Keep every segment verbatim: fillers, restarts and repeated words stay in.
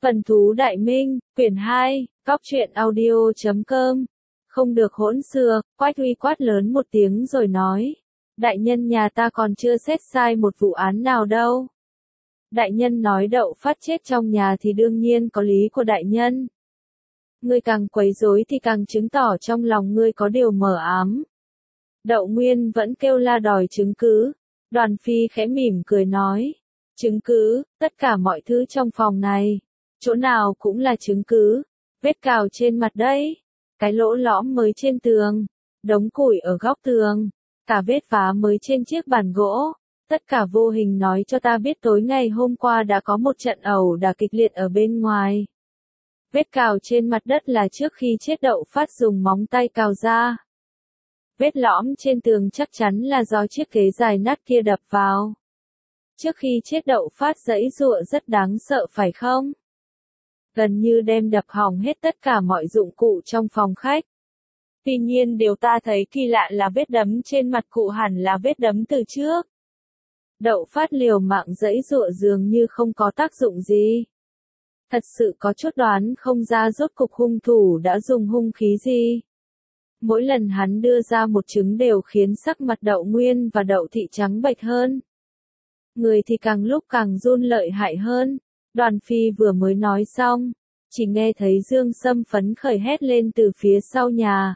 Phần thú đại minh, quyển hai, góc truyện audio chấm com. Không được hỗn xược, Quách Huy quát lớn một tiếng rồi nói. Đại nhân nhà ta còn chưa xét sai một vụ án nào đâu. Đại nhân nói Đậu Phát chết trong nhà thì đương nhiên có lý của đại nhân. Ngươi càng quấy rối thì càng chứng tỏ trong lòng ngươi có điều mờ ám. Đậu Nguyên vẫn kêu la đòi chứng cứ. Đoàn Phi khẽ mỉm cười nói. Chứng cứ, tất cả mọi thứ trong phòng này. Chỗ nào cũng là chứng cứ. Vết cào trên mặt đấy. Cái lỗ lõm mới trên tường. Đống củi ở góc tường. Cả vết vá mới trên chiếc bàn gỗ. Tất cả vô hình nói cho ta biết tối ngày hôm qua đã có một trận ẩu đả kịch liệt ở bên ngoài. Vết cào trên mặt đất là trước khi chết Đậu Phát dùng móng tay cào ra. Vết lõm trên tường chắc chắn là do chiếc ghế dài nát kia đập vào. Trước khi chết Đậu Phát giãy giụa rất đáng sợ phải không? Gần như đem đập hỏng hết tất cả mọi dụng cụ trong phòng khách. Tuy nhiên điều ta thấy kỳ lạ là vết đấm trên mặt cụ hẳn là vết đấm từ trước. Đậu Phát liều mạng giãy giụa dường như không có tác dụng gì. Thật sự có chút đoán không ra rốt cục hung thủ đã dùng hung khí gì. Mỗi lần hắn đưa ra một chứng đều khiến sắc mặt Đậu Nguyên và Đậu Thị trắng bệch hơn. Người thì càng lúc càng run lợi hại hơn. Đoàn Phi vừa mới nói xong, chỉ nghe thấy Dương Sâm phấn khởi hét lên từ phía sau nhà.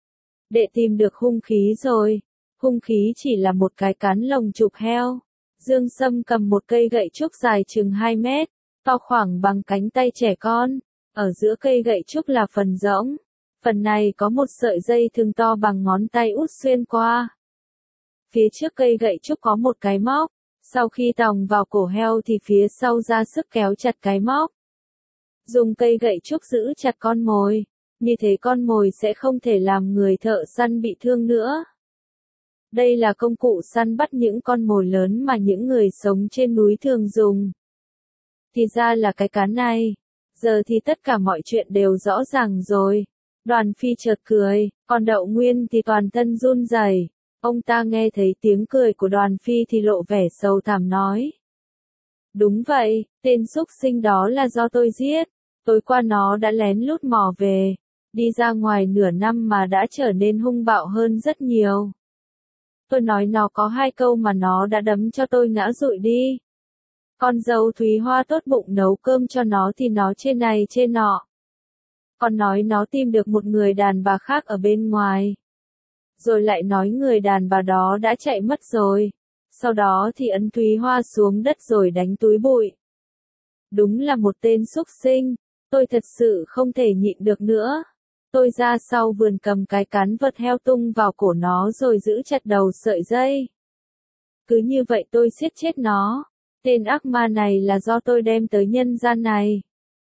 Đệ tìm được hung khí rồi. Hung khí chỉ là một cái cán lồng chụp heo. Dương Sâm cầm một cây gậy trúc dài chừng hai mét, to khoảng bằng cánh tay trẻ con. Ở giữa cây gậy trúc là phần rỗng. Phần này có một sợi dây thừng to bằng ngón tay út xuyên qua. Phía trước cây gậy trúc có một cái móc. Sau khi tòng vào cổ heo thì phía sau ra sức kéo chặt cái móc. Dùng cây gậy trúc giữ chặt con mồi. Như thế con mồi sẽ không thể làm người thợ săn bị thương nữa. Đây là công cụ săn bắt những con mồi lớn mà những người sống trên núi thường dùng. Thì ra là cái cán này. Giờ thì tất cả mọi chuyện đều rõ ràng rồi. Đoàn Phi chợt cười, còn Đậu Nguyên thì toàn thân run rẩy. Ông ta nghe thấy tiếng cười của Đoàn Phi thì lộ vẻ sầu thảm nói. Đúng vậy, tên xúc sinh đó là do tôi giết. Tối qua nó đã lén lút mò về. Đi ra ngoài nửa năm mà đã trở nên hung bạo hơn rất nhiều. Tôi nói nó có hai câu mà nó đã đấm cho tôi ngã rụi đi. Con dâu Thúy Hoa tốt bụng nấu cơm cho nó thì nó trên này trên nọ. Còn nói nó tìm được một người đàn bà khác ở bên ngoài. Rồi lại nói người đàn bà đó đã chạy mất rồi. Sau đó thì ấn Thúy Hoa xuống đất rồi đánh túi bụi. Đúng là một tên xúc sinh. Tôi thật sự không thể nhịn được nữa. Tôi ra sau vườn cầm cái cán vật heo tung vào cổ nó rồi giữ chặt đầu sợi dây. Cứ như vậy tôi giết chết nó. Tên ác ma này là do tôi đem tới nhân gian này.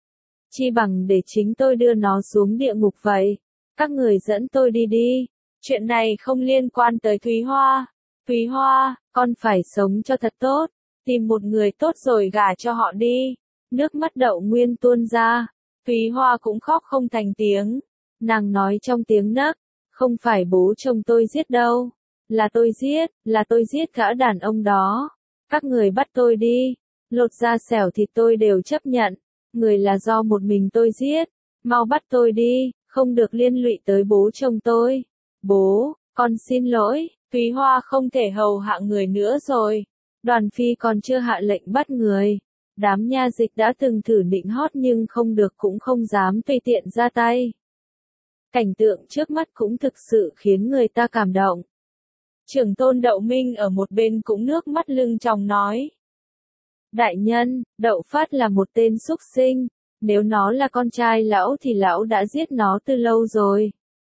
Chi bằng để chính tôi đưa nó xuống địa ngục vậy. Các người dẫn tôi đi đi. Chuyện này không liên quan tới Thúy Hoa. Thúy Hoa, con phải sống cho thật tốt. Tìm một người tốt rồi gả cho họ đi. Nước mắt Đậu Nguyên tuôn ra. Thúy Hoa cũng khóc không thành tiếng. Nàng nói trong tiếng nấc. Không phải bố chồng tôi giết đâu. Là tôi giết, là tôi giết gã đàn ông đó. Các người bắt tôi đi. Lột da xẻo thịt tôi đều chấp nhận. Người là do một mình tôi giết. Mau bắt tôi đi, không được liên lụy tới bố chồng tôi. Bố, con xin lỗi, Thúy Hoa không thể hầu hạ người nữa rồi. Đoàn Phi còn chưa hạ lệnh bắt người. Đám nha dịch đã từng thử nịnh hót nhưng không được cũng không dám tùy tiện ra tay. Cảnh tượng trước mắt cũng thực sự khiến người ta cảm động. Trưởng tôn Đậu Minh ở một bên cũng nước mắt lưng tròng nói. Đại nhân, Đậu Phát là một tên xúc sinh. Nếu nó là con trai lão thì lão đã giết nó từ lâu rồi.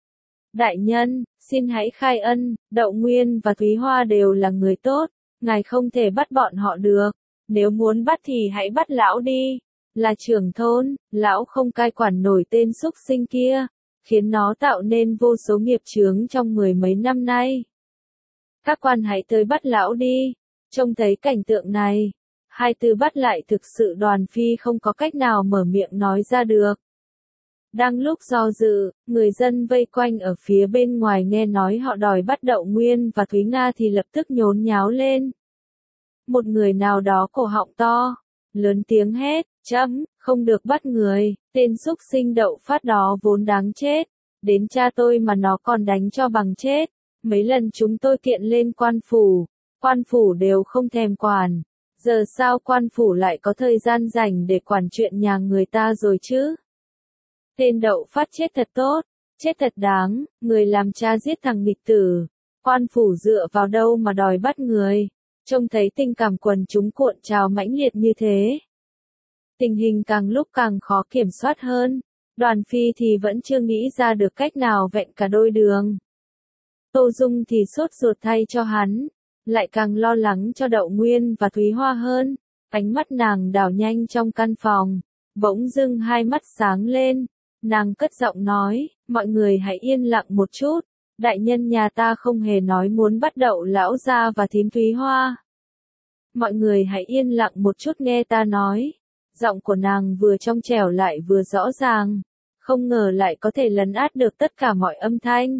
Đại nhân, xin hãy khai ân, Đậu Nguyên và Thúy Hoa đều là người tốt. Ngài không thể bắt bọn họ được. Nếu muốn bắt thì hãy bắt lão đi. Là trưởng thôn, lão không cai quản nổi tên xúc sinh kia. Khiến nó tạo nên vô số nghiệp chướng trong mười mấy năm nay. Các quan hãy tới bắt lão đi. Trông thấy cảnh tượng này. Hai từ bắt lại thực sự Đoàn Phi không có cách nào mở miệng nói ra được. Đang lúc do dự, người dân vây quanh ở phía bên ngoài nghe nói họ đòi bắt Đậu Nguyên và Thúy Nga thì lập tức nhốn nháo lên. Một người nào đó cổ họng to, lớn tiếng hét, chấm, Không được bắt người, tên xúc sinh Đậu Phát đó vốn đáng chết. Đến cha tôi mà nó còn đánh cho bằng chết. Mấy lần chúng tôi kiện lên quan phủ, quan phủ đều không thèm quản. Giờ sao quan phủ lại có thời gian rảnh để quản chuyện nhà người ta rồi chứ? Tên Đậu Phát chết thật tốt, chết thật đáng, người làm cha giết thằng nghịch tử. Quan phủ dựa vào đâu mà đòi bắt người? Trông thấy tình cảm quần chúng cuộn trào mãnh liệt như thế. Tình hình càng lúc càng khó kiểm soát hơn. Đoàn Phi thì vẫn chưa nghĩ ra được cách nào vẹn cả đôi đường. Tô Dung thì sốt ruột thay cho hắn, lại càng lo lắng cho Đậu Nguyên và Thúy Hoa hơn. Ánh mắt nàng đảo nhanh trong căn phòng, bỗng dưng hai mắt sáng lên, nàng cất giọng nói, mọi người hãy yên lặng một chút, đại nhân nhà ta không hề nói muốn bắt Đậu lão gia và thím Thúy Hoa. Mọi người hãy yên lặng một chút nghe ta nói. Giọng của nàng vừa trong trẻo lại vừa rõ ràng, không ngờ lại có thể lấn át được tất cả mọi âm thanh.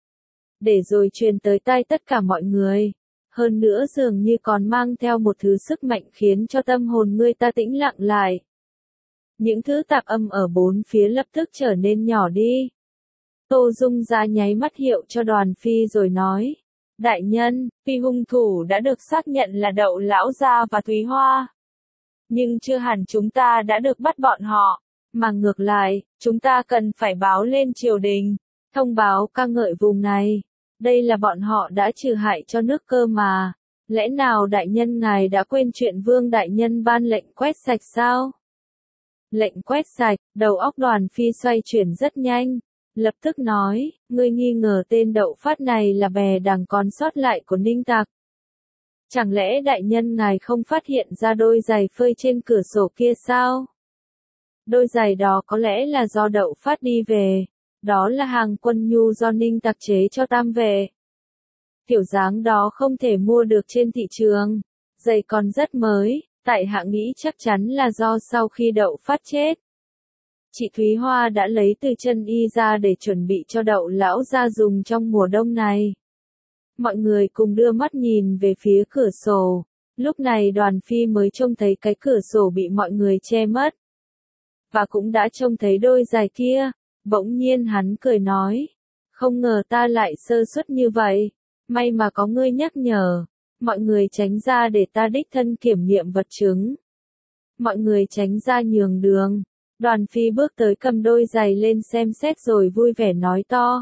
Để rồi truyền tới tai tất cả mọi người. Hơn nữa dường như còn mang theo một thứ sức mạnh khiến cho tâm hồn người ta tĩnh lặng lại. Những thứ tạp âm ở bốn phía lập tức trở nên nhỏ đi. Tô Dung ra nháy mắt hiệu cho Đoàn Phi rồi nói. Đại nhân, vì hung thủ đã được xác nhận là Đậu lão gia và Thúy Hoa. Nhưng chưa hẳn chúng ta đã được bắt bọn họ, mà ngược lại, chúng ta cần phải báo lên triều đình, thông báo ca ngợi vùng này. Đây là bọn họ đã trừ hại cho nước cơ mà. Lẽ nào đại nhân ngài đã quên chuyện Vương đại nhân ban lệnh quét sạch sao? Lệnh quét sạch, đầu óc Đoàn Phi xoay chuyển rất nhanh, lập tức nói, ngươi nghi ngờ tên Đậu Phát này là bè đảng còn sót lại của Ninh Tặc. Chẳng lẽ đại nhân ngài không phát hiện ra đôi giày phơi trên cửa sổ kia sao? Đôi giày đó có lẽ là do Đậu Phát đi về, đó là hàng quân nhu do Ninh Tặc chế cho Tam Vệ. Kiểu dáng đó không thể mua được trên thị trường, giày còn rất mới, tại hạ nghĩ chắc chắn là do sau khi Đậu Phát chết. Chị Thúy Hoa đã lấy từ chân y ra để chuẩn bị cho Đậu lão gia dùng trong mùa đông này. Mọi người cùng đưa mắt nhìn về phía cửa sổ, lúc này Đoàn Phi mới trông thấy cái cửa sổ bị mọi người che mất. Và cũng đã trông thấy đôi giày kia, bỗng nhiên hắn cười nói, không ngờ ta lại sơ suất như vậy, may mà có ngươi nhắc nhở, mọi người tránh ra để ta đích thân kiểm nghiệm vật chứng. Mọi người tránh ra nhường đường, Đoàn Phi bước tới cầm đôi giày lên xem xét rồi vui vẻ nói to.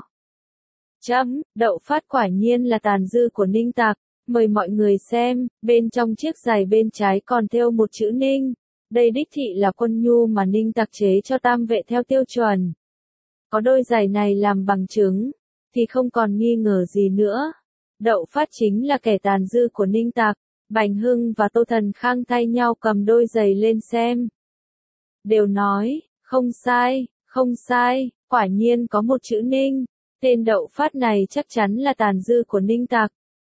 Chấm, Đậu Phát quả nhiên là tàn dư của Ninh Tặc, mời mọi người xem, bên trong chiếc giày bên trái còn thêu một chữ Ninh, đây đích thị là quân nhu mà Ninh Tặc chế cho Tam Vệ theo tiêu chuẩn. Có đôi giày này làm bằng chứng, thì không còn nghi ngờ gì nữa. Đậu Phát chính là kẻ tàn dư của Ninh Tặc. Bành Hưng và Tô Thần Khang thay nhau cầm đôi giày lên xem. Đều nói, không sai, không sai, quả nhiên có một chữ Ninh. Tên Đậu Phát này chắc chắn là tàn dư của Ninh Tặc.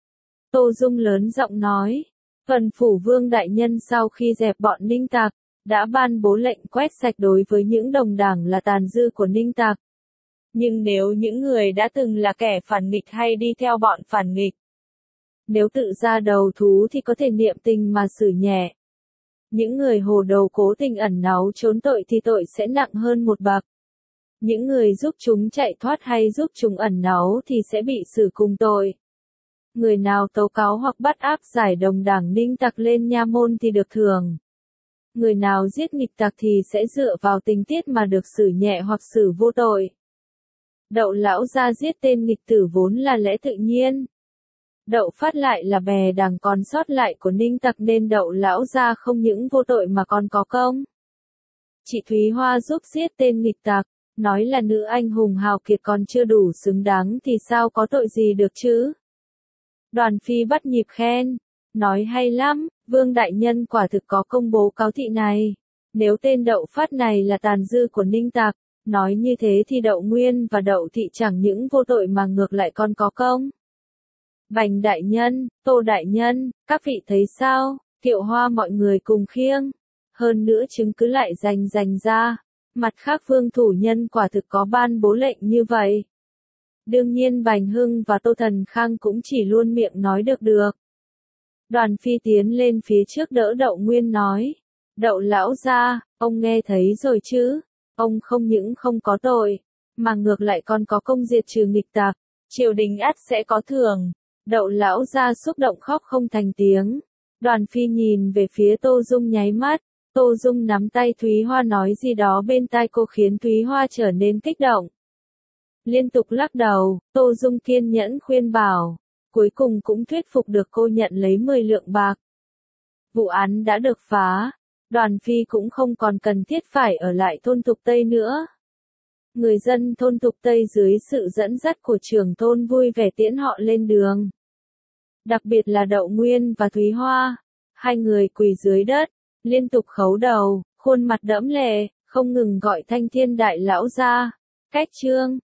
Tô Dung lớn giọng nói, Tuần Phủ Vương đại nhân sau khi dẹp bọn Ninh Tặc, đã ban bố lệnh quét sạch đối với những đồng đảng là tàn dư của Ninh Tặc. Nhưng nếu những người đã từng là kẻ phản nghịch hay đi theo bọn phản nghịch, nếu tự ra đầu thú thì có thể niệm tình mà xử nhẹ. Những người hồ đồ cố tình ẩn náu trốn tội thì tội sẽ nặng hơn một bậc. Những người giúp chúng chạy thoát hay giúp chúng ẩn náu thì sẽ bị xử cùng tội. Người nào tố cáo hoặc bắt áp giải đồng đảng Ninh Tặc lên nha môn thì được thưởng. Người nào giết nghịch tặc thì sẽ dựa vào tình tiết mà được xử nhẹ hoặc xử vô tội. Đậu lão gia giết tên nghịch tử vốn là lẽ tự nhiên. Đậu Phát lại là bè đảng còn sót lại của Ninh Tặc nên Đậu lão gia không những vô tội mà còn có công. Chị Thúy Hoa giúp giết tên nghịch tặc, nói là nữ anh hùng hào kiệt còn chưa đủ xứng đáng thì sao có tội gì được chứ? Đoàn Phi bắt nhịp khen, nói hay lắm, Vương đại nhân quả thực có công bố cáo thị này. Nếu tên Đậu Phát này là tàn dư của Ninh Tặc, nói như thế thì Đậu Nguyên và Đậu Thị chẳng những vô tội mà ngược lại còn có công. Bành đại nhân, Tô đại nhân, các vị thấy sao? Kiệu Hoa mọi người cùng khiêng. Hơn nữa chứng cứ lại rành rành ra. Mặt khác Vương thủ nhân quả thực có ban bố lệnh như vậy. Đương nhiên Bành Hưng và Tô Thần Khang cũng chỉ luôn miệng nói được được. Đoàn Phi tiến lên phía trước đỡ Đậu Nguyên nói. Đậu lão gia, ông nghe thấy rồi chứ? Ông không những không có tội, mà ngược lại còn có công diệt trừ nghịch tặc. Triều đình ắt sẽ có thưởng. Đậu lão gia xúc động khóc không thành tiếng. Đoàn Phi nhìn về phía Tô Dung nháy mắt. Tô Dung nắm tay Thúy Hoa nói gì đó bên tai cô khiến Thúy Hoa trở nên kích động. Liên tục lắc đầu, Tô Dung kiên nhẫn khuyên bảo. Cuối cùng cũng thuyết phục được cô nhận lấy mười lượng bạc. Vụ án đã được phá. Đoàn Phi cũng không còn cần thiết phải ở lại thôn Tục Tây nữa. Người dân thôn Tục Tây dưới sự dẫn dắt của trưởng thôn vui vẻ tiễn họ lên đường. Đặc biệt là Đậu Nguyên và Thúy Hoa. Hai người quỳ dưới đất, liên tục khấu đầu, khuôn mặt đẫm lệ, không ngừng gọi Thanh Thiên đại lão ra. Cách chương